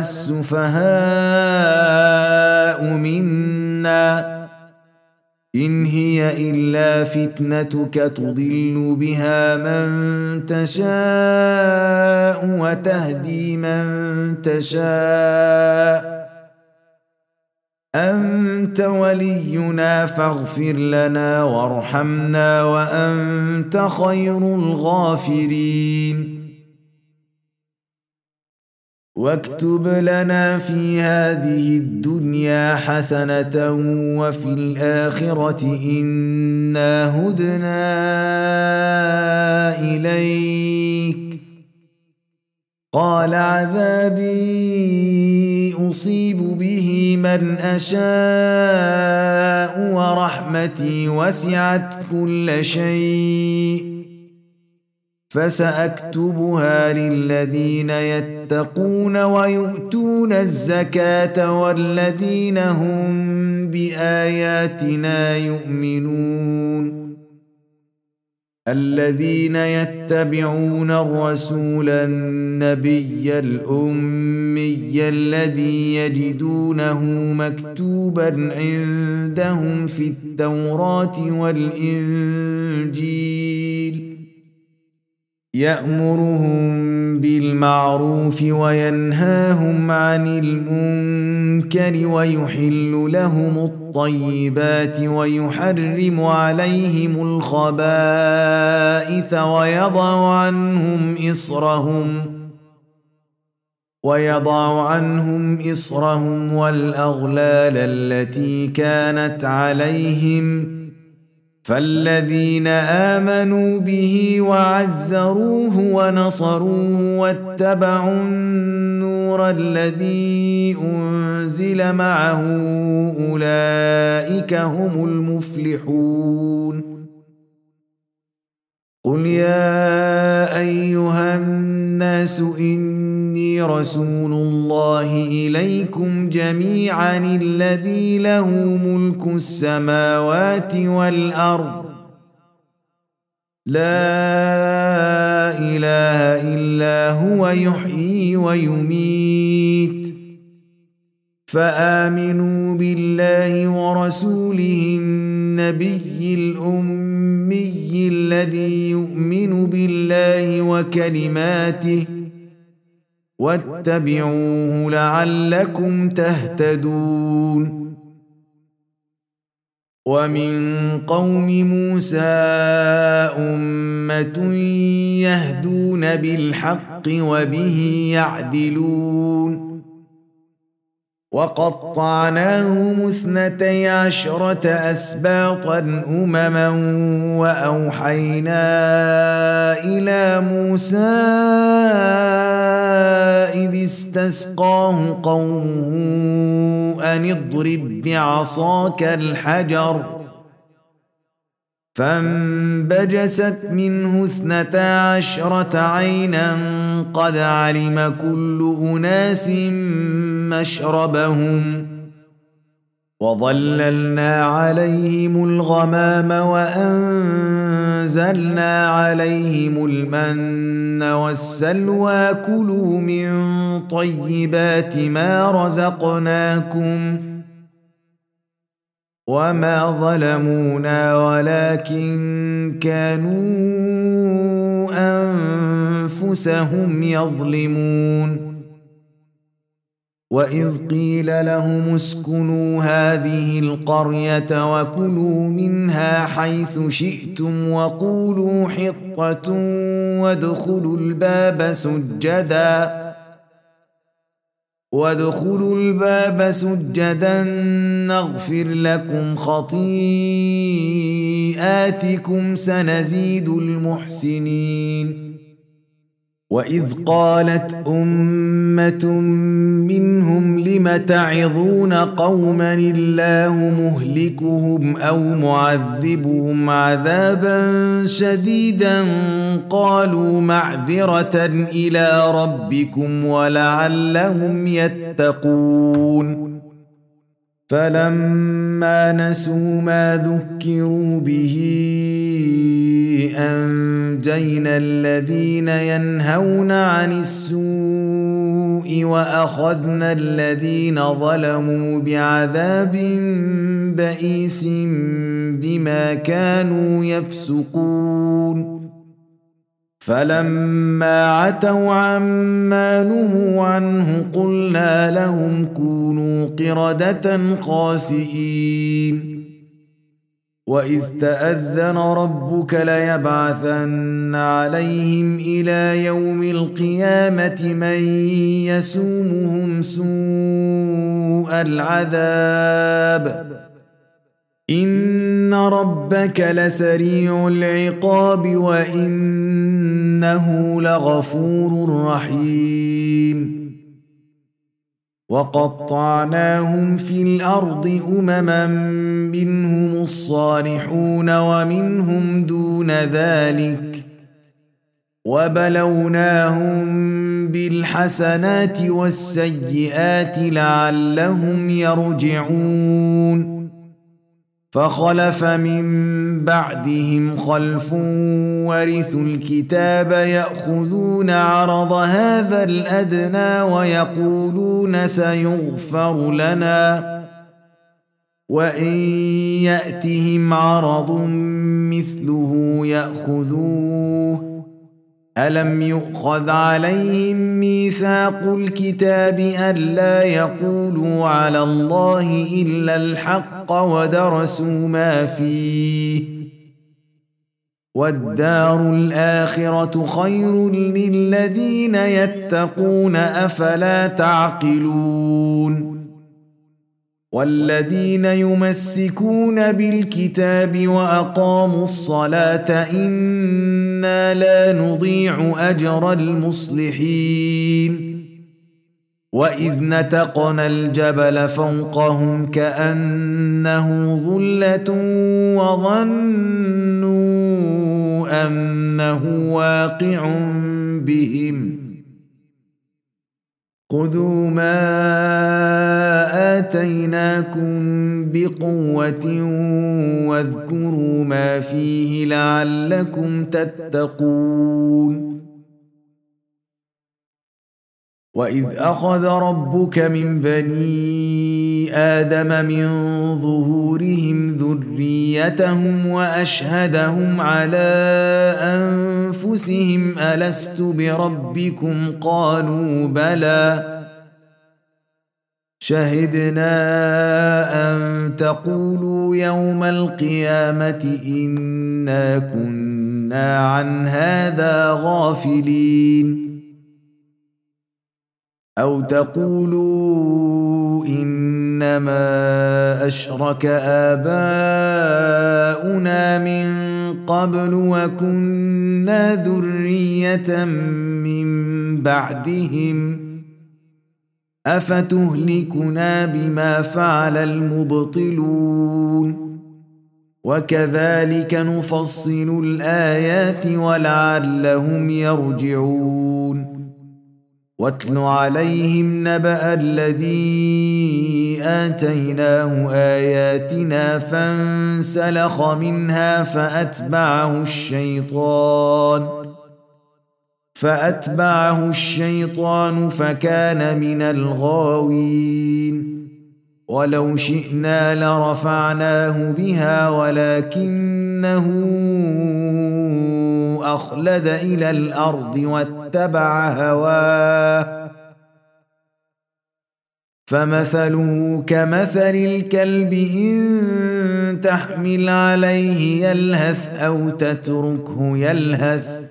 السفهاء منا إن هي إلا فتنتك تضل بها من تشاء وتهدي من تشاء أنت ولينا فاغفر لنا وارحمنا وأنت خير الغافرين واكتب لنا في هذه الدنيا حسنة وفي الآخرة إنا هدنا إليك قال عذابي أصيب به من أشاء ورحمتي وسعت كل شيء فسأكتبها للذين يتقون ويؤتون الزكاة والذين هم بآياتنا يؤمنون الذين يتبعون الرسول النبي الأمي الذي يجدونه مكتوبا عندهم في التوراة والإنجيل يأمرهم بالمعروف وينهاهم عن المنكر ويحل لهم الطيبات ويحرم عليهم الخبائث ويضع عنهم إصرهم ويضع عنهم إصرهم والأغلال التي كانت عليهم فالذين آمنوا به وعزروه ونصروه واتبعوا النور الذي أنزل معه أولئك هم المفلحون قل يا أيها الناس إني رسول الله إليكم جميعا الذي له ملك السماوات والأرض لا إله إلا هو يحيي ويميت فآمنوا بالله ورسوله النبي الأمي الذي يؤمن بالله وكلماته واتبعوه لعلكم تهتدون ومن قوم موسى أمة يهدون بالحق وبه يعدلون وقطعناهم اثنتي عشرة أسباطا أمما وأوحينا إلى موسى إذ استسقاه قومه أن اضرب بعصاك الحجر فانبجست منه اثنتا عشرة عينا قد علم كل أناس مشربهم وظللنا عليهم الغمام وأنزلنا عليهم المن والسلوى كلوا من طيبات ما رزقناكم وما ظلمونا ولكن كانوا أنفسهم يظلمون وإذ قيل لهم اسكنوا هذه القرية وكلوا منها حيث شئتم وقولوا حطة وادخلوا الباب سجدا وادخلوا الباب سجدا نغفر لكم خطيئاتكم سنزيد المحسنين وإذ قالت أمة منهم لم تعظون قوما الله مهلكهم أو معذبهم عذابا شديدا قالوا معذرة إلى ربكم ولعلهم يتقون فلما نسوا ما ذكروا به أنجينا الذين ينهون عن السوء وأخذنا الذين ظلموا بعذاب بئيس بما كانوا يفسقون فلما عتوا عما نهوا عنه قلنا لهم كونوا قردة خاسئين وإذ تأذن ربك ليبعثن عليهم إلى يوم القيامة من يسومهم سوء العذاب إن ربك لسريع العقاب وإنه لغفور رحيم وقطعناهم في الأرض أمما منهم الصالحون ومنهم دون ذلك وبلوناهم بالحسنات والسيئات لعلهم يرجعون فخلف من بعدهم خلف ورثوا الكتاب يأخذون عرض هذا الأدنى ويقولون سيغفر لنا وإن يأتهم عرض مثله يأخذوه ألم يؤخذ عليهم ميثاق الكتاب ألا يقولوا على الله إلا الحق ودرسوا ما فيه والدار الآخرة خير للذين يتقون أفلا تعقلون والذين يمسكون بالكتاب وأقاموا الصلاة إنا لا نضيع أجر المصلحين وإذ نتقنا الجبل فوقهم كأنه ظلة وظنوا أنه واقع بهم خذوا ما آتيناكم بقوة واذكروا ما فيه لعلكم تتقون وإذ أخذ ربك من بني آدم من ظهورهم ذريتهم وأشهدهم على أنفسهم ألست بربكم قالوا بلى شهدنا أن تقولوا يوم القيامة إنا كنا عن هذا غافلين أو تقولوا إنما أشرك آباؤنا من قبل وكنا ذرية من بعدهم أفتهلكنا بما فعل المبطلون وكذلك نفصل الآيات ولعلهم يرجعون واتل عليهم نبأ الذي آتيناه آياتنا فانسلخ منها فأتبعه الشيطان فأتبعه الشيطان فكان من الغاوين ولو شئنا لرفعناه بها ولكنه أخلد إلى الأرض واتبع هواه فمثله كمثل الكلب إن تحمل عليه يلهث أو تتركه يلهث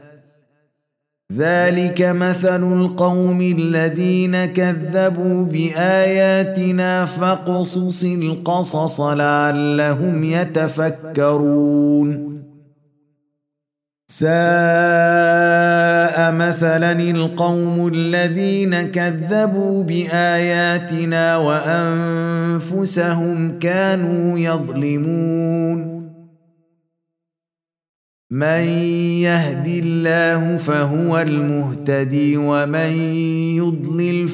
ذلك مثل القوم الذين كذبوا بآياتنا فاقصص القصص لعلهم يتفكرون ساء مثلا القوم الذين كذبوا بآياتنا وأنفسهم كانوا يظلمون من يهد الله فهو المهتدي ومن يضلل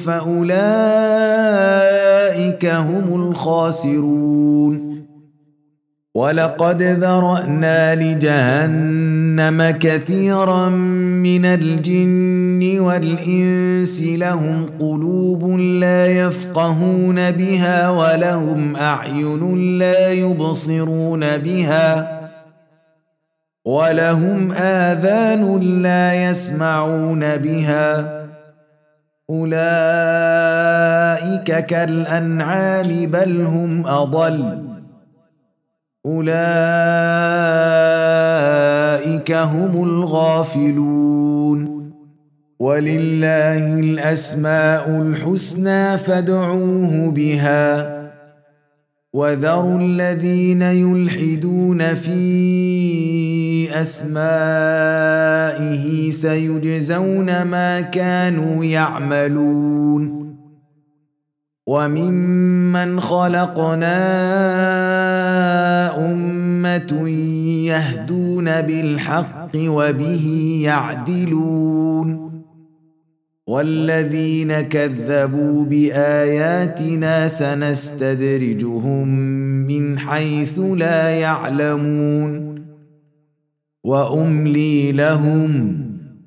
فأولئك هم الخاسرون ولقد ذرأنا لجهنم كثيرا من الجن والإنس لهم قلوب لا يفقهون بها ولهم أعين لا يبصرون بها ولهم آذان لا يسمعون بها أولئك كالأنعام بل هم أضل أولئك هم الغافلون ولله الأسماء الحسنى فادعوه بها وذروا الذين يلحدون في أسمائه سيجزون ما كانوا يعملون وممن خلقنا أمة يهدون بالحق وبه يعدلون والذين كذبوا بآياتنا سنستدرجهم من حيث لا يعلمون وأملي لهم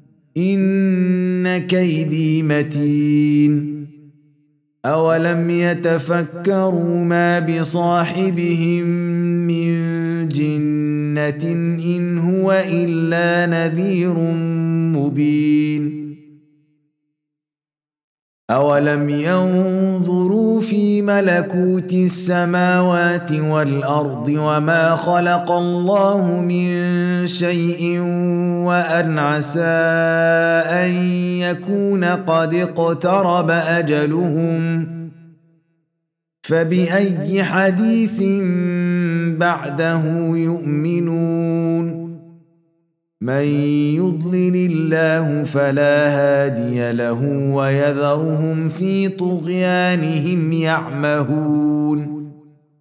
إن كيدي متين أولم يتفكروا ما بصاحبهم من جنة إن هو إلا نذير مبين أولم ينظروا في ملكوت السماوات والأرض وما خلق الله من شيء وأن عسى أن يكون قد اقترب أجلهم فبأي حديث بعده يؤمنون من يضلل الله فلا هادي له ويذرهم في طغيانهم يعمهون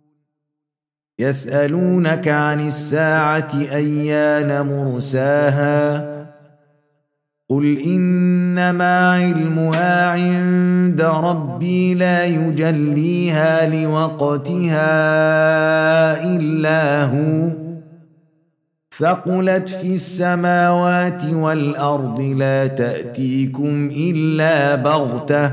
يسألونك عن الساعة أيان مرساها قل إنما علمها عند ربي لا يجليها لوقتها إلا هو ثقلت في السماوات والأرض لا تأتيكم إلا بغتة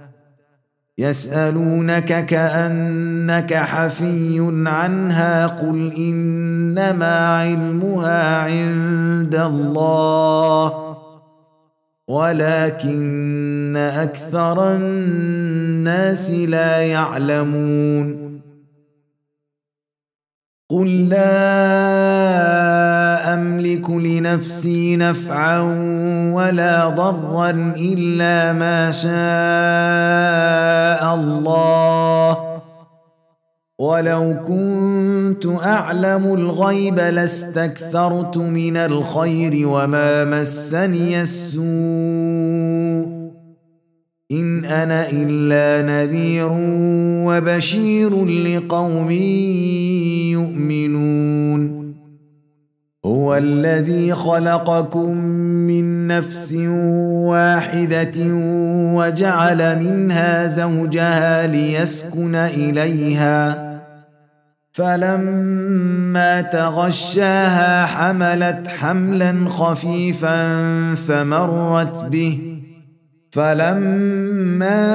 يسألونك كأنك حفي عنها قل إنما علمها عند الله ولكن أكثر الناس لا يعلمون قل لا أملك لنفسي نفعا ولا ضرا إلا ما شاء الله ولو كنت أعلم الغيب لاستكثرت من الخير وما مسني السوء إن أنا إلا نذير وبشير لقوم يؤمنون هو الذي خلقكم من نفس واحدة وجعل منها زوجها ليسكن إليها فلما تغشاها حملت حملا خفيفا فمرت به فلما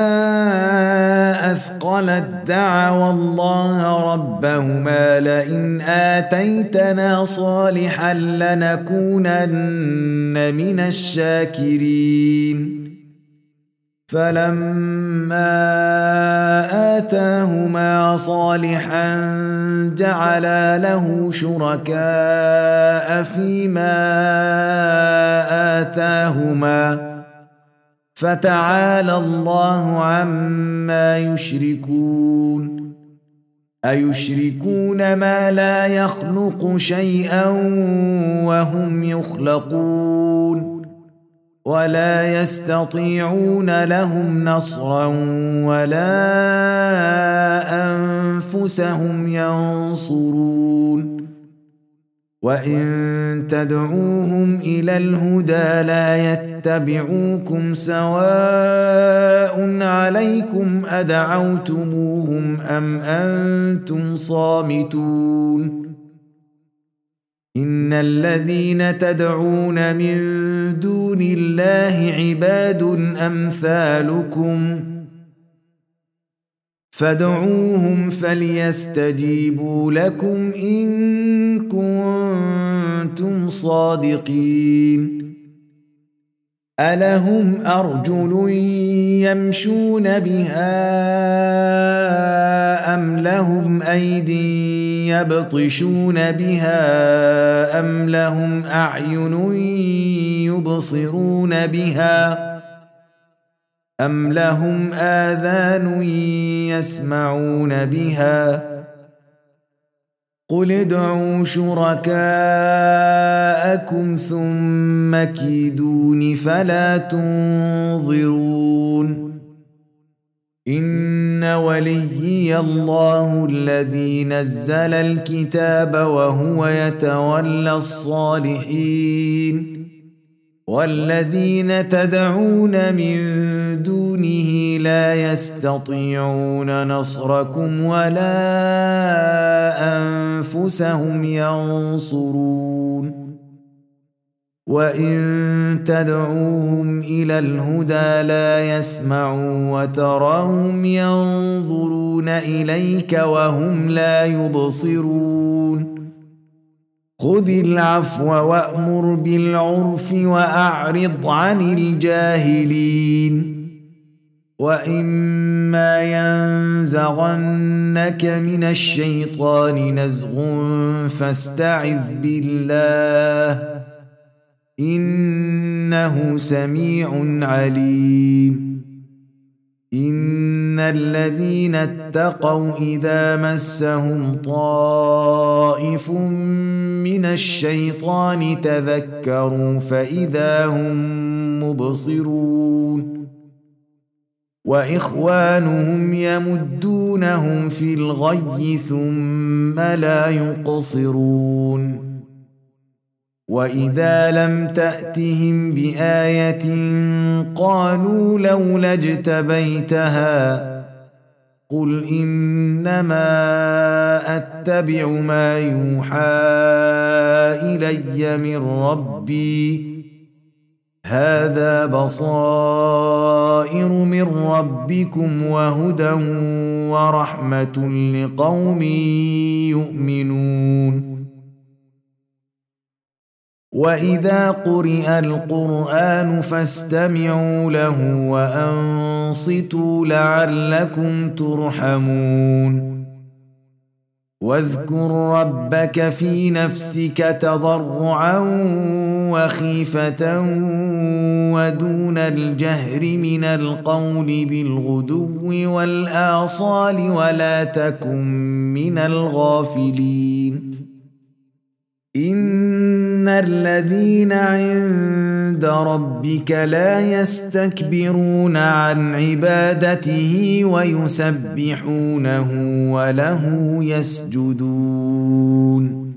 أثقلت دعوا الله ربهما لئن آتيتنا صالحا لنكونن من الشاكرين فلما آتاهما صالحا جعلا له شركاء فيما آتاهما فتعالى الله عما يشركون أيشركون ما لا يخلق شيئا وهم يخلقون ولا يستطيعون لهم نصرا ولا أنفسهم ينصرون وإن تدعوهم إلى الهدى لا يتبعوكم سواء عليكم أدعوتموهم أم أنتم صامتون إن الذين تدعون من دون الله عباد أمثالكم فادعوهم فليستجيبوا لكم إن كنتم صادقين ألهم أرجل يمشون بها أم لهم أيدي يبطشون بها أم لهم أعين يبصرون بها أم لهم آذان يسمعون بها قل ادعوا شركاءكم ثم كيدون فلا تنظرون إن وليي الله الذي نزل الكتاب وهو يتولى الصالحين والذين تدعون من دونه لا يستطيعون نصركم ولا أنفسهم ينصرون وإن تدعوهم إلى الهدى لا يسمعوا وتراهم ينظرون إليك وهم لا يبصرون خذ العفو وأمر بالعرف وأعرض عن الجاهلين وإما ينزغنك من الشيطان نزغ فاستعذ بالله إنه سميع عليم إن الذين اتقوا إذا مسهم طائف من الشيطان تذكروا فإذا هم مبصرون وإخوانهم يمدونهم في الغي ثم لا يقصرون وإذا لم تأتهم بآية قالوا لولا اجتبيتها قل إنما أتبع ما يوحى إلي من ربي هذا بصائر من ربكم وهدى ورحمة لقوم يؤمنون وإذا قرئ القرآن فاستمعوا له وأنصتوا لعلكم ترحمون واذكر ربك في نفسك تضرعا وخيفة ودون الجهر من القول بالغدو والآصال ولا تكن من الغافلين إن الذين عند ربك لا يستكبرون عن عبادته ويسبحونه وله يسجدون